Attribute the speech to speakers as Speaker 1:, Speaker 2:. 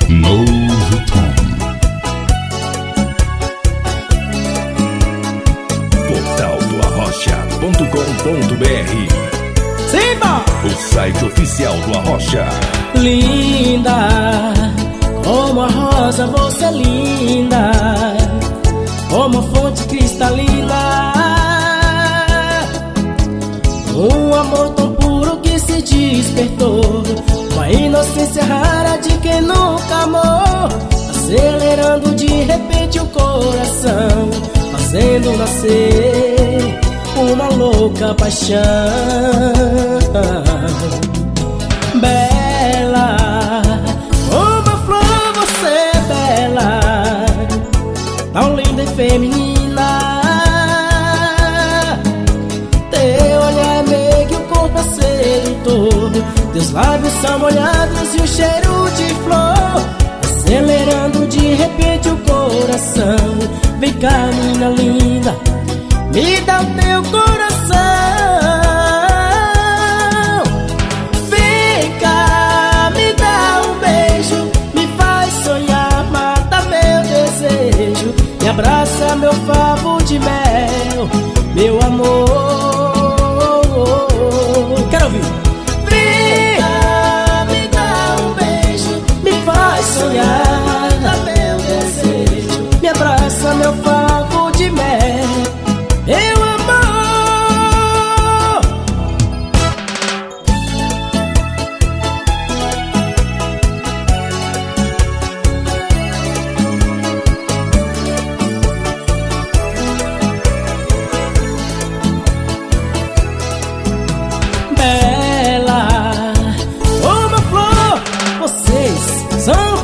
Speaker 1: Novo tom. Portal do Arrocha.com.br.
Speaker 2: Simba!
Speaker 1: O site oficial do Arrocha.
Speaker 2: Linda, como a rosa você é linda, como a fonte cristalina, um amor tão puro que se despertou, uma inocência rara de quem nunca amou, acelerando de repente o coração, fazendo nascer uma louca paixão. Bela, como a flor você é bela, tão linda e feminina. Teu olhar é meio, o corpo é sedutor, teus lábios são molhados e o cheiro de flor, acelerando de repente o coração. Vem cá, menina linda, me dá o teu coração. Vem cá, me dá um beijo, me faz sonhar, mata meu desejo, me abraça meu favo de mel, meu amor. Quero ouvir. Vem cá, me dá um beijo, me faz sonhar, mata meu desejo, me abraça meu favo de mel, eu amor. Bela, uma flor, vocês são